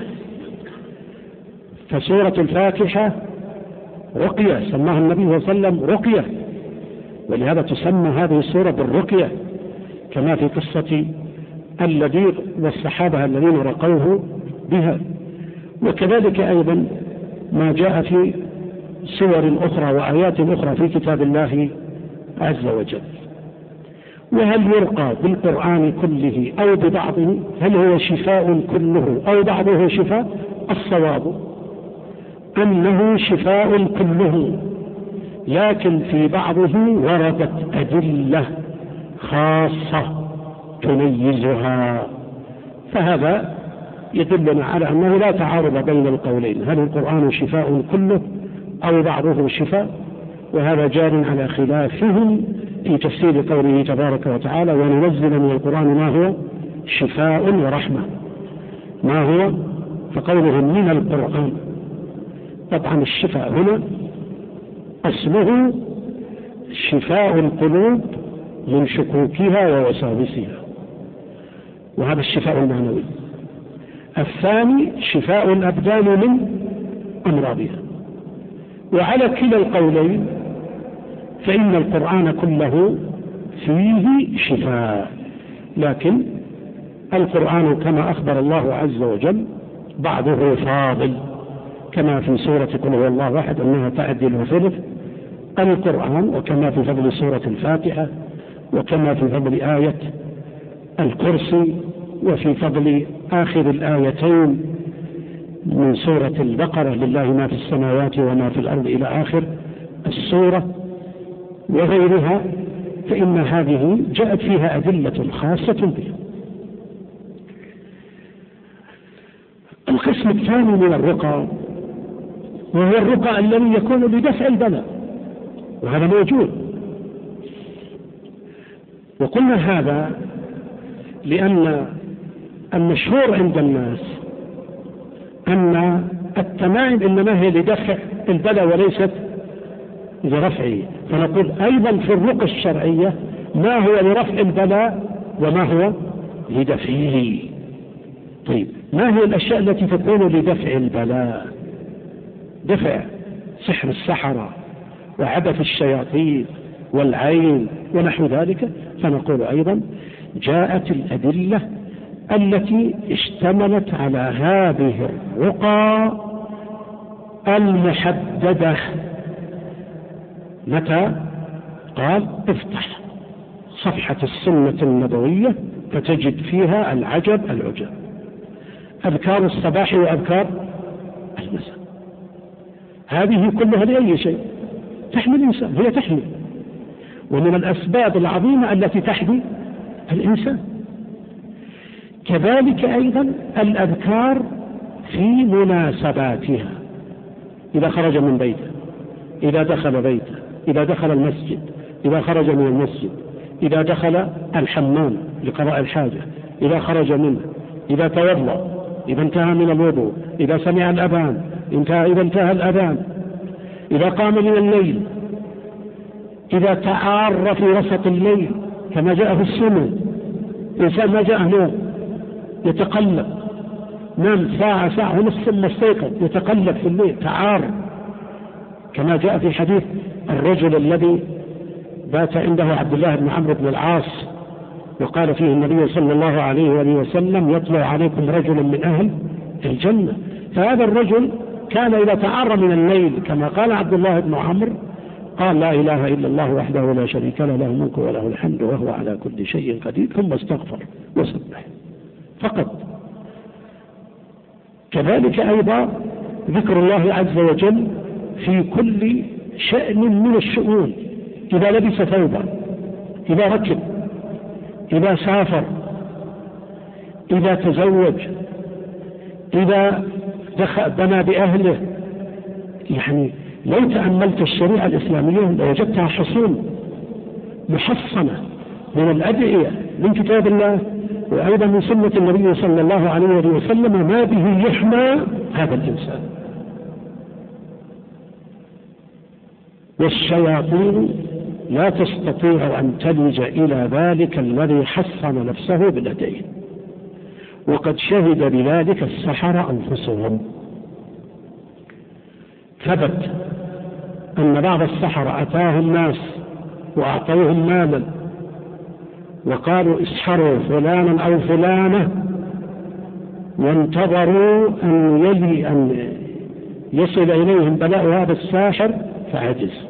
فسورة الفاتحة رقية، سماها النبي صلى الله عليه وسلم رقية، ولهذا تسمى هذه السورة بالرقية، كما في قصة الذي والصحابة الذين رقوه بها. وكذلك أيضا ما جاء في سور أخرى وآيات أخرى في كتاب الله عز وجل. وهل يرقى بالقرآن كله أو ببعضه؟ هل هو شفاء كله أو بعضه شفاء؟ الصواب أنه شفاء كله، لكن في بعضه وردت أدلة خاصة تميزها، فهذا يدلنا على أنه لا تعارض بين القولين، هل القرآن شفاء كله أو بعضه شفاء؟ وهذا جار على خلافهم في تفسير قوله تبارك وتعالى: وننزل من القرآن ما هو شفاء ورحمة. ما هو؟ فقولهم من القرآن، طبعا الشفاء هنا أصله شفاء القلوب من شكوكها ووساوسها، وهذا الشفاء المعنوي. الثاني شفاء الأبدان من أمراضها. وعلى كلا القولين فإن القرآن كله فيه شفاء، لكن القرآن كما أخبر الله عز وجل بعضه فاضل، كما في سورة قل هو الله أحد أنها تعدل ثلث القرآن، وكما في فضل سورة الفاتحة، وكما في فضل آية الكرسي، وفي فضل آخر الآيتين من سورة البقرة: لله ما في السماوات وما في الأرض إلى آخر السورة، وغيرها، فإن هذه جاءت فيها أدلة خاصة بها. القسم الثاني من الرقى وهو الرقى الذي يكون لدفع البلاء، وهذا موجود. وقلنا هذا لأن المشهور عند الناس أن التمائم إنما هي لدفع البلاء وليست لرفعه، فنقول أيضا في الرقى الشرعية ما هو لرفع البلاء وما هو لدفعه. طيب، ما هي الأشياء التي تكون لدفع البلاء؟ دفع سحر السحرة وعبث الشياطين والعين ونحو ذلك. فنقول أيضا جاءت الأدلة التي اشتملت على هذه الرقى المحددة. متى؟ قال: افتح صفحة السنة النبوية فتجد فيها العجب العجب، أذكار الصباح وأذكار المساء. هذه كلها لأي شيء؟ تحمي الإنسان، هي تحمي، ومن الأسباب العظيمة التي تحمي الإنسان. كذلك أيضا الأذكار في مناسباتها، إذا خرج من بيته، إذا دخل بيته، إذا دخل المسجد، إذا خرج من المسجد، إذا دخل الحمام لقضاء الحاجة، إذا خرج منه، إذا توضأ، إذا انتهى من الوضوء، إذا سمع الأذان، إذا انتهى الأذان، إذا قام من الليل، إذا تعار في وسط الليل كما جاء في السنة. إنسان ما جاء نوم يتقلب، نام ساعة ساعة ونص ثم استيقظ يتقلب في الليل، تعار، كما جاء في حديث الرجل الذي بات عنده عبد الله بن عمرو بن العاص، وقال فيه النبي صلى الله عليه وآله وسلم: يطلع عليكم رجل من أهل الجنة. فهذا الرجل كان إذا تعار من الليل كما قال عبد الله بن عمرو قال: لا إله إلا الله وحده لا شريك له، له الملك وله الحمد وهو على كل شيء قدير، ثم استغفر وسبح فقط. كذلك أيضا ذكر الله عز وجل في كل شأن من الشؤون، إذا لبس ثوبا، إذا ركب، إذا سافر، إذا تزوج، إذا بنى بأهله. يعني لو تأملت الشريعة الإسلامية لوجدتها حصون محصنة من الأدعية من كتاب الله وأيضا من سنة النبي صلى الله عليه وسلم ما به يحمى هذا الإنسان. والشياطين لا تستطيع أن تلج إلى ذلك الذي حصن نفسه بالأدعية، وقد شهد بذلك السحرة أنفسهم. ثبت أن بعض السحرة أتاهم ناس وأعطوهم مالا وقالوا اسحروا فلانا أو فلانة، وانتظروا أن يصل إليهم بلاء هذا الساحر فعجز.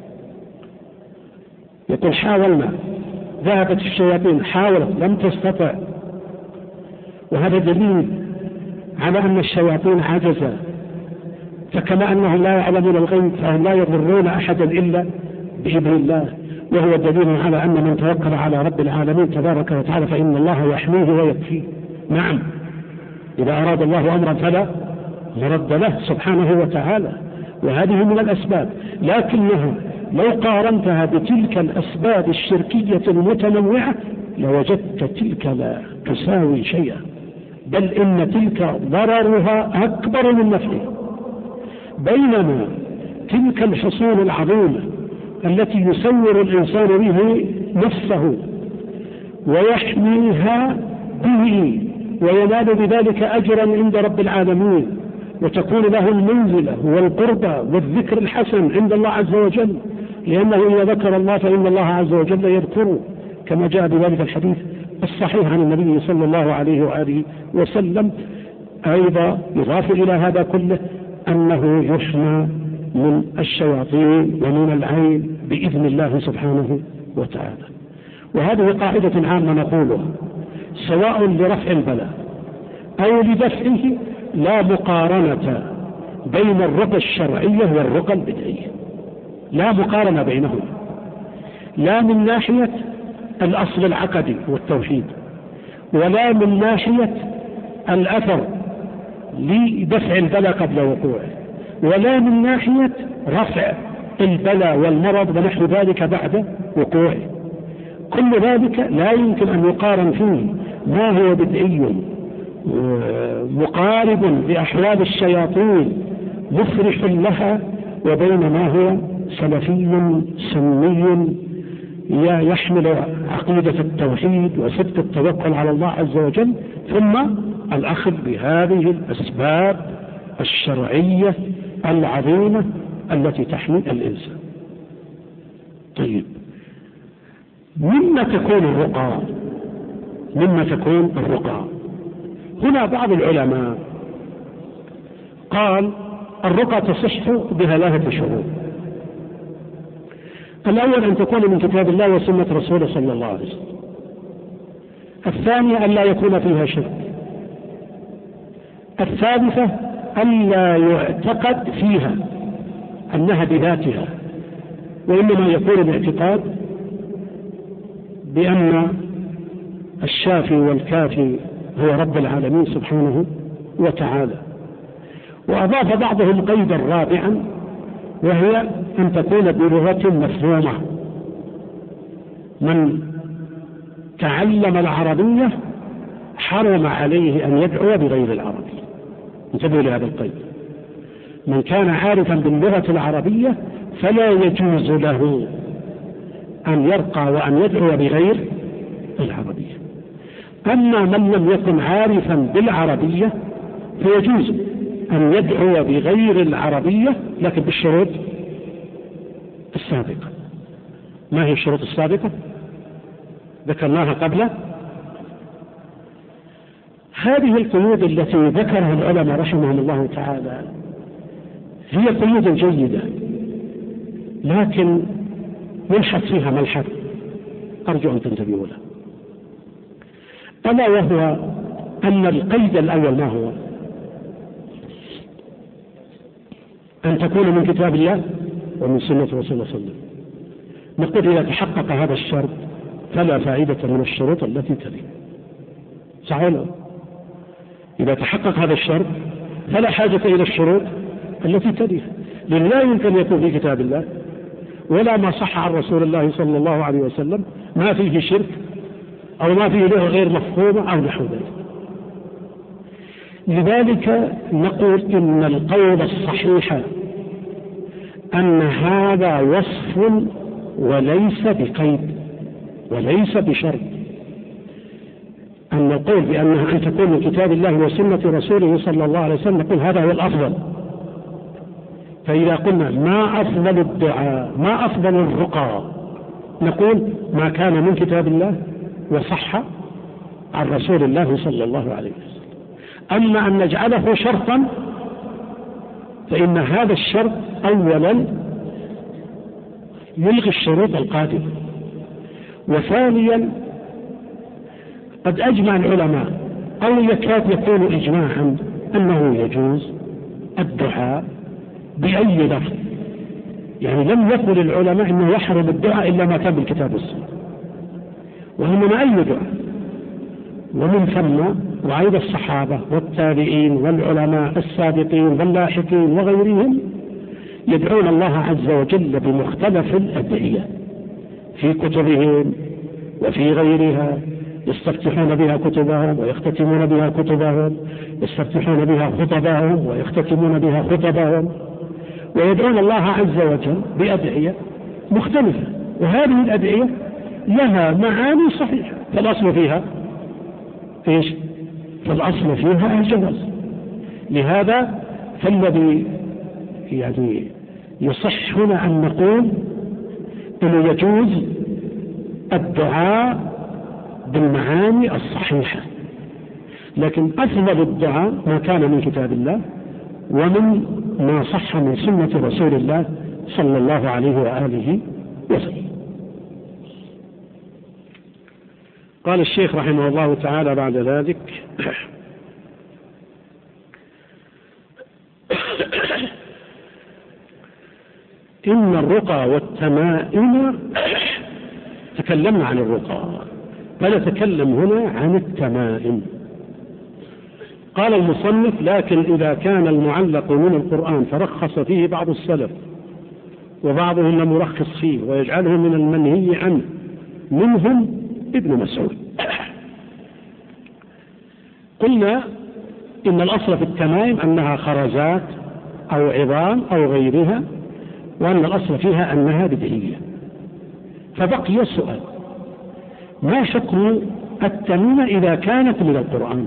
يقول حاولنا، ذهبت الشياطين حاولت لم تستطع، وهذا دليل على أن الشياطين عجزة. فكما أنهم لا يعلمون الغيب فهم لا يضرون أحدا إلا بإذن الله، وهو دليل على أن من توكل على رب العالمين تبارك وتعالى فإن الله يحميه ويكفيه. نعم، إذا أراد الله أمرا فلا مرد له سبحانه وتعالى، وهذه من الأسباب. لكنها لو قارنتها بتلك الأسباب الشركية المتنوعة لوجدت تلك لا تساوي شيئا، بل إن تلك ضررها أكبر من نفعها. بينما تلك الحصول العظيمة التي يسور الإنسان به نفسه ويحميها به وينال بذلك أجرا عند رب العالمين، وتكون له المنزلة والقربى والذكر الحسن عند الله عز وجل، لأنه إذا ذكر الله فإن الله عز وجل يذكره، كما جاء بذلك الحديث الصحيح عن النبي صلى الله عليه وآله وسلم. أيضا يضاف إلى هذا كله أنه يحمى من الشياطين ومن العين بإذن الله سبحانه وتعالى. وهذه قاعدة عامة نقولها سواء لرفع البلاء أو لدفعه، لا مقارنة بين الرقى الشرعية والرقى البدعية، لا مقارنة بينهم، لا من ناحية الأصل العقدي والتوحيد، ولا من ناحية الأثر لدفع البلاء قبل وقوعه، ولا من ناحية رفع البلاء والمرض ونحو ذلك بعد وقوعه. كل ذلك لا يمكن أن يقارن فيه ما هو بدعي مقارب لأحوال الشياطين مفرح لها، وبين ما هو سلفي سني يحمل عقيدة التوحيد وصدق التوكل على الله عز وجل، ثم الأخذ بهذه الأسباب الشرعية العظيمة التي تحمي الإنسان. طيب، مما تكون الرقى؟ هنا بعض العلماء قال الرقى تصح بثلاثة شروط. الأول أن تكون من كتاب الله وسنة رسوله صلى الله عليه وسلم. الثانية أن لا يكون فيها شرك. الثالثة أن لا يعتقد فيها أنها بذاتها، وإنما يكون الاعتقاد بأن الشافي والكافي هو رب العالمين سبحانه وتعالى. وأضاف بعضهم قيدا رابعا، وهي أن تكون بلغة مفهومة. من تعلم العربية حرم عليه أن يدعو بغير العربية. انتبهوا لهذا القيد، من كان عارفا باللغة العربية فلا يجوز له أن يرقى وأن يدعو بغير العربية. أما من لم يكن عارفا بالعربية فيجوز أن يدعو بغير العربية، لكن بالشروط السابقة. ما هي الشروط السابقة؟ ذكرناها قبل. هذه القيود التي ذكرها العلماء رحمهم الله تعالى هي قيود جيدة، لكن يلحظ فيها ملحظ أرجو أن تنتبهوا له، ألا وهو أن القيد الأول ما هو؟ أن تكون من كتاب الله ومن سنة رسول الله صلى الله عليه وسلم. نقول إذا تحقق هذا الشرط فلا فائدة من الشروط التي تلي. صحيح؟ إذا تحقق هذا الشرط فلا حاجة إلى الشروط التي تليها، لأن لا يمكن يكون في كتاب الله ولا ما صح عن رسول الله صلى الله عليه وسلم ما فيه شرك أو ما فيه له غير مفهومة أو نحو ذلك. لذلك نقول إن القول الصحيح أن هذا وصف وليس بقيد وليس بشرط. أن القول بأنها أن تكون من كتاب الله وسنة رسوله صلى الله عليه وسلم نقول هذا هو الأفضل. فإذا قلنا ما أفضل الدعاء ما أفضل الرقى نقول ما كان من كتاب الله وصح عن رسول الله صلى الله عليه وسلم. أما أن نجعله شرطا فإن هذا الشرط أولا يلغي الشروط القادمة، وثانيا قد أجمع العلماء أو يكاد يكون إجماعا أنه يجوز الدعاء بأي لفظ. يعني لم يقل العلماء أنه يحرم الدعاء إلا ما كان بالكتاب والسنة، وإنما أي دعاء. ومن ثم وعيد الصحابة والتابعين والعلماء السابقين واللاحقين وغيرهم يدعون الله عز وجل بمختلف الأدعية في كتبهم وفي غيرها، يستفتحون بها كتبهم ويختتمون بها كتبهم، يستفتحون بها خطبهم ويختتمون بها خطبهم، ويدعون الله عز وجل بأدعية مختلفة، وهذه الأدعية لها معاني صحيحة. فالأصل فيها إيش؟ فالأصل فيها الجواز. لهذا فالذي يعني يصح هنا أن نقول أنه يجوز الدعاء بالمعاني الصحيحة، لكن أفضل الدعاء ما كان من كتاب الله ومن ما صح من سنة رسول الله صلى الله عليه وآله وسلم. قال الشيخ رحمه الله تعالى بعد ذلك: إن الرقى والتمائم، تكلمنا عن الرقى فنتكلم هنا عن التمائم. قال المصنف: لكن إذا كان المعلق من القرآن فرخص فيه بعض السلف وبعضهم لم يرخص فيه ويجعله من المنهي عنه منهم ابن مسعود. قلنا إن الأصل في التمائم أنها خرزات أو عظام أو غيرها، وأن الأصل فيها أنها بدعية. فبقي السؤال: ما حكم التميمة إذا كانت من القرآن؟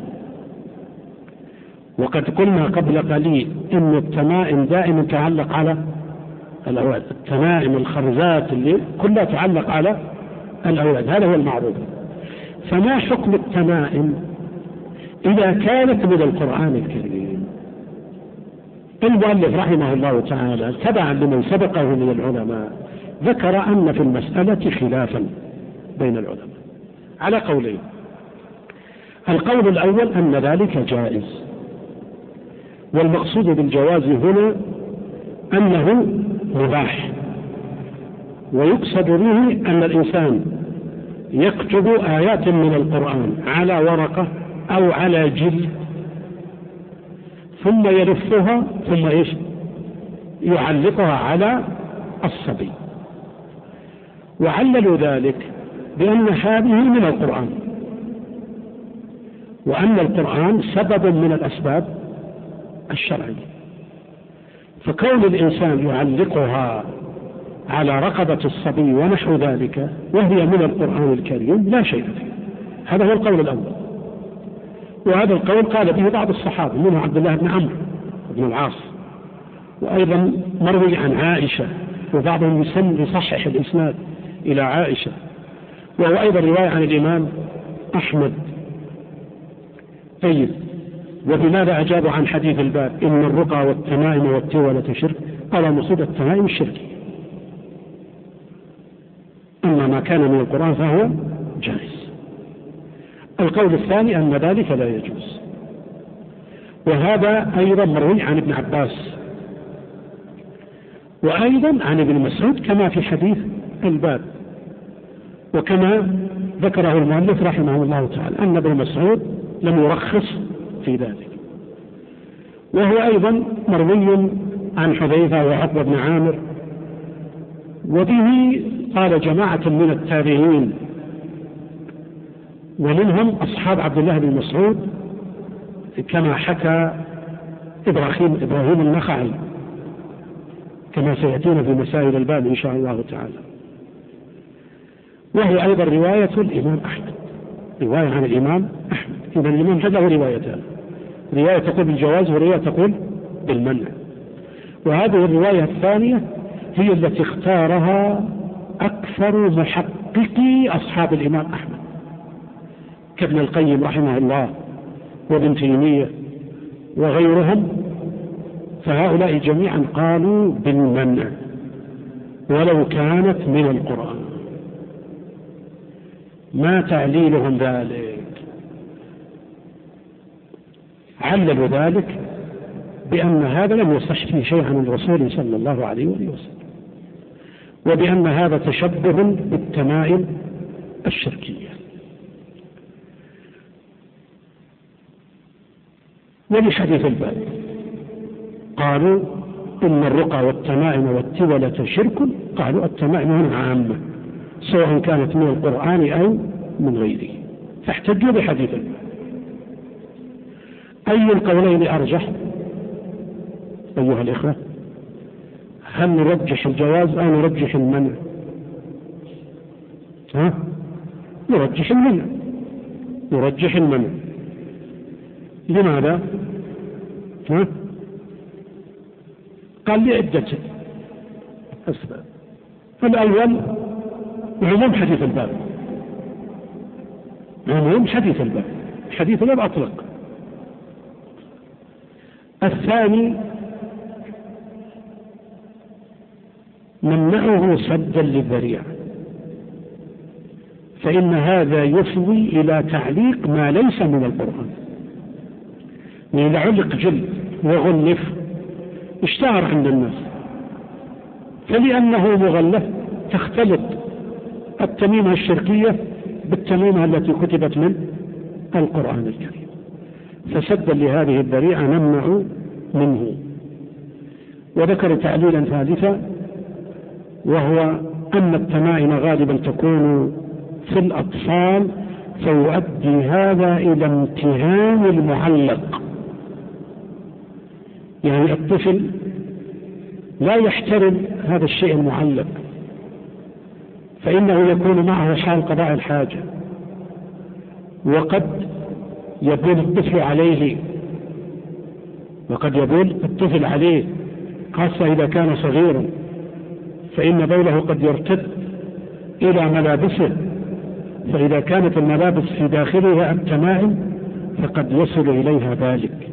وقد قلنا قبل قليل إن التمائم دائما تعلق على الأولاد، التمائم الخرزات اللي كلها تعلق على الأولاد، هذا هو المعروف. فما حكم التمائم إذا كانت من القرآن الكريم؟ المؤلف رحمه الله تعالى تبعا لمن سبقه من العلماء ذكر أن في المسألة خلافا بين العلماء على قولين. القول الأول أن ذلك جائز، والمقصود بالجواز هنا أنه مباح، ويقصد به أن الإنسان يكتب آيات من القرآن على ورقة أو على جلد ثم يلفها ثم إيش؟ يعلقها على الصبي، وعللوا ذلك بأن هذه من القرآن، وأن القرآن سبب من الأسباب الشرعية، فكون الإنسان يعلقها على رقبة الصبي ونحو ذلك وهي من القرآن الكريم لا شيء فيه. هذا هو القول الأول، وهذا القول قال به بعض الصحابة منه عبد الله بن عمرو بن العاص، وأيضا مروي عن عائشة، وبعضهم يصحح الإسناد إلى عائشة، وهو أيضا رواية عن الإمام أحمد. طيب، وبماذا أجابوا عن حديث الباب إن الرقى والتمائم والتولة شرك؟ قال مقصود التمائم الشرك، أما ما كان من القرآن فهو جائز. القول الثاني أن ذلك لا يجوز، وهذا أيضا مروي عن ابن عباس وأيضا عن ابن مسعود كما في حديث الباب، وكما ذكره المؤلف رحمه الله تعالى أن ابن مسعود لم يرخص في ذلك. وهو أيضا مروي عن حذيفة وعقبة بن عامر، وبه قال جماعة من التابعين ومنهم أصحاب عبد الله بن مسعود كما حكى إبراهيم النخعي كما سيأتينا في مسائل الباب إن شاء الله تعالى. وهي أيضا رواية الإمام أحمد، رواية عن الإمام أحمد. إذا الإمام أحمد له روايتان، رواية تقول بالجواز ورواية تقول بالمنع. وهذه الرواية الثانية هي التي اختارها أكثر محققي أصحاب الإمام أحمد كابن القيم رحمه الله وابن تيمية وغيرهم، فهؤلاء جميعا قالوا بالمنع ولو كانت من القرآن. ما تعليلهم ذلك؟ عللوا ذلك بأن هذا لم يصح فيه شيء عن الرسول صلى الله عليه وسلم، وبأن هذا تشبه بالتمائم الشركية. ولحديث الباب قالوا إن الرقى والتمائم والتولة شرك، قالوا التمائم هنا عامة سواء كانت من القرآن أو من غيره، فاحتجوا بحديث الباب. أي القولين أرجح أيها الإخوة؟ هل نرجح الجواز أو نرجح المنع؟ نرجح المنع، نرجح المنع. لماذا؟ قال لعدة أسباب. الأول عموم حديث الباب، عموم حديث الباب، حديث الباب أطلق. الثاني نمنعه سدا للذريعة، فإن هذا يفضي إلى تعليق ما ليس من القرآن. إذا علق جلد وغلف اشتهر عند الناس، فلأنه مغلف تختلط التميمة الشركية بالتميمة التي كتبت من القرآن الكريم، فسدا لهذه الذريعة نمنع منه. وذكر تعليلا ثالثا، وهو أن التمائم غالبا تكون في الأطفال، فيؤدي هذا إلى امتهان المعلق. يعني الطفل لا يحترم هذا الشيء المعلق، فإنه يكون معه حال قضاء الحاجة، وقد يبول الطفل عليه، وقد يبول الطفل عليه خاصة إذا كان صغيرا، فإن بوله قد يرتد إلى ملابسه، فإذا كانت الملابس في داخلها التمائم فقد يصل إليها ذلك.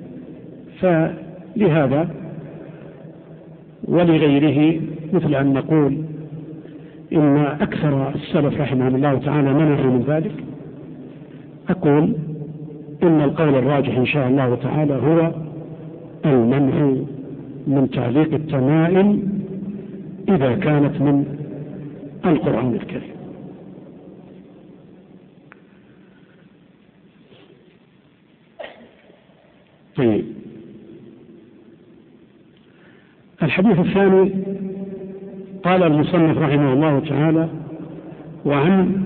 فلهذا ولغيره مثل أن نقول إن أكثر السلف رحمه الله تعالى منعوا من ذلك، أقول إن القول الراجح إن شاء الله تعالى هو المنع من تعليق التمائم إذا كانت من القرآن الكريم. طيب، الحديث الثاني قال المصنف رحمه الله تعالى: وعن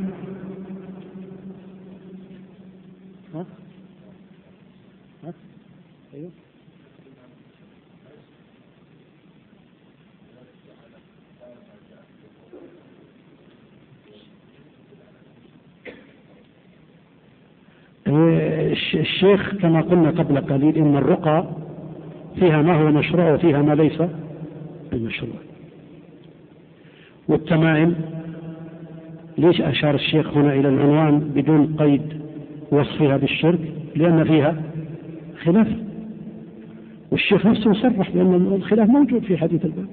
الشيخ كما قلنا قبل قليل إن الرقى فيها ما هو مشروع وفيها ما ليس بمشروع. والتمائم ليش أشار الشيخ هنا إلى العنوان بدون قيد وصفها بالشرك؟ لأن فيها خلاف، والشيخ نفسه صرح بأن الخلاف موجود في حديث الباب،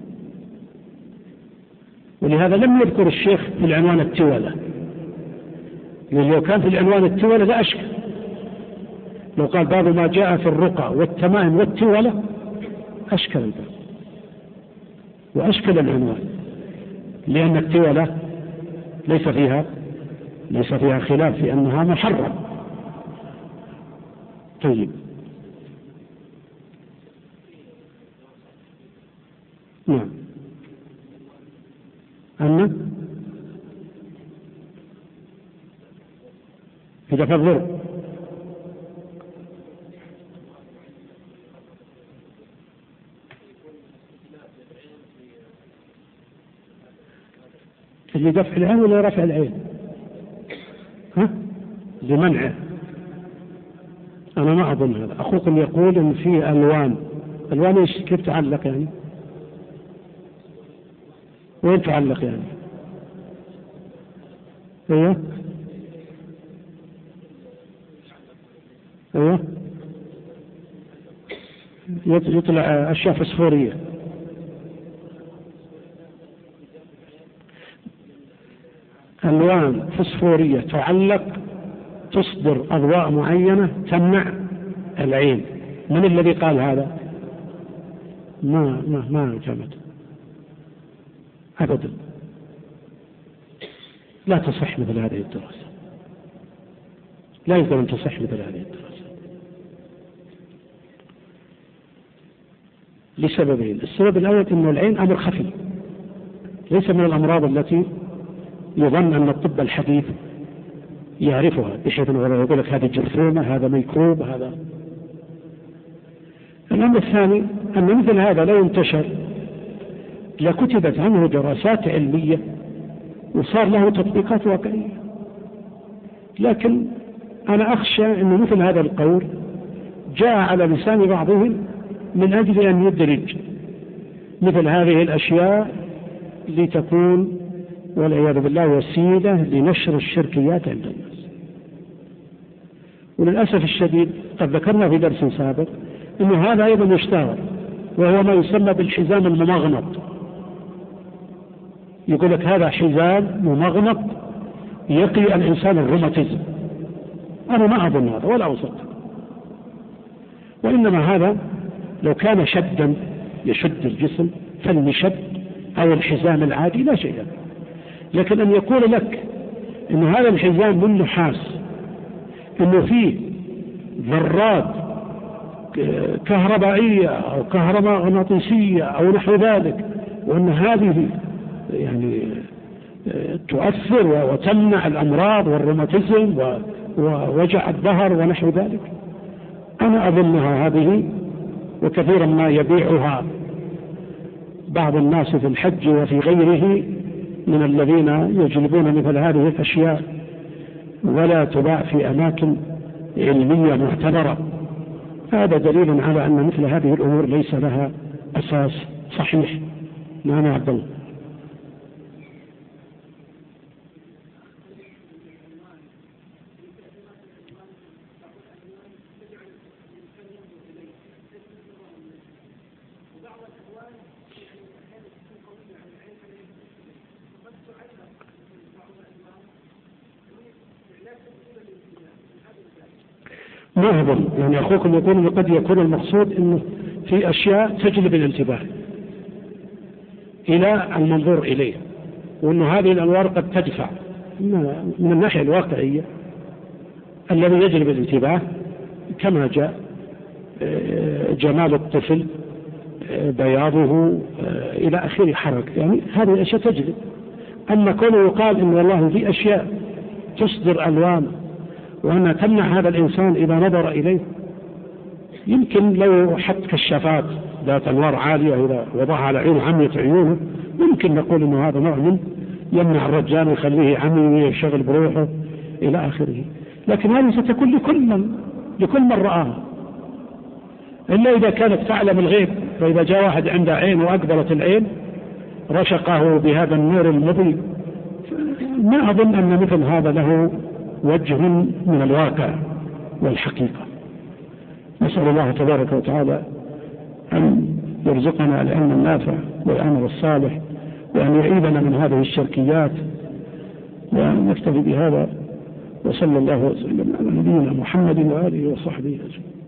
ولهذا لم يذكر الشيخ في العنوان التولة، لأن لو كان في العنوان التولة لا أشكل، لو قال بعض ما جاء في الرقى والتمائم والتولة أشكل الباب وأشكل العنوان، لأن التولة ليس فيها خلاف في أنها محرم. طيب، نعم. أن في دفع الضر لدفع العين ولا رفع العين؟ لمنعه. أنا ما أظن هذا. أخوكم يقول إن في ألوان إيش كيف تعلق يعني؟ وين تعلق يعني؟ أيوه يطلع أشياء فسفورية. ألوان فسفورية تعلق تصدر أضواء معينة تمنع العين. من الذي قال هذا؟ ما يعتمد أبدا. لا تصح مثل هذه الدراسة، لا يمكن أن تصح مثل هذه الدراسة لسببين. السبب الأول أن العين أمر خفي، ليس من الأمراض التي يظن أن الطب الحديث يعرفها، بحيث أنه يقول لك هذه جرثومة، هذا ميكروب، هذا. الأمر الثاني أن مثل هذا لو انتشر لكتبت عنه دراسات علمية وصار له تطبيقات واقعية. لكن أنا أخشى أن مثل هذا القول جاء على لسان بعضهم من أجل أن يدرج مثل هذه الأشياء لتكون والعياذ بالله وسيلة لنشر الشركيات عند الناس. وللأسف الشديد قد ذكرنا في درس سابق أن هذا أيضا يشتهر، وهو ما يسمى بالحزام الممغنط. يقول لك هذا حزام ممغنط يقي الإنسان الروماتيزم. أنا ما أظن هذا ولا أصدق، وإنما هذا لو كان شدا يشد الجسم فالمشد أو الحزام العادي لا شيء له. لكن أن يقول لك أن هذا الحزام من نحاس، أنه فيه ذرات كهربائية أو كهرومغناطيسية أو نحو ذلك، وأن هذه يعني تؤثر وتمنع الأمراض والروماتيزم ووجع الظهر ونحو ذلك، أنا أظنها هذه، وكثيرا ما يبيعها بعض الناس في الحج وفي غيره من الذين يجلبون مثل هذه الأشياء، ولا تباع في أماكن علمية معتبرة. هذا دليل على أن مثل هذه الأمور ليس لها أساس صحيح. نعم عبد الله. ما أظن، يعني أخوكم يقول قد يكون المقصود أنه في أشياء تجلب الانتباه إلى المنظور إليه، وأن هذه الأنوار قد تدفع من الناحية الواقعية الذي يجلب الانتباه كما جاء جمال الطفل، بياضه، إلى آخره، حركة، يعني هذه الأشياء تجلب. أما كونه يقال إن والله في أشياء تصدر ألوان وأنها تمنع هذا الإنسان إذا نظر إليه، يمكن لو حط كشافات ذات أنوار عالية إذا وضعها على عينه عميت عيونه يمكن نقول إنه هذا نوع من يمنع الرجال ويخليه عمي ويشغل بروحه إلى آخره. لكن هذه ستكون لكل من رآها، إلا إذا كانت تعلم الغيب. فإذا جاء واحد عنده عين وأقبلت العين رشقه بهذا النور المضيء، ما أظن أن مثل هذا له وجه من الواقع والحقيقة. نسأل الله تبارك وتعالى أن يرزقنا العلم النافع والعمل الصالح، وأن يعيذنا من هذه الشركيات، وأن نكتفي بهذا. وصلى الله وسلم على نبينا محمد وآله وصحبه أجمعين.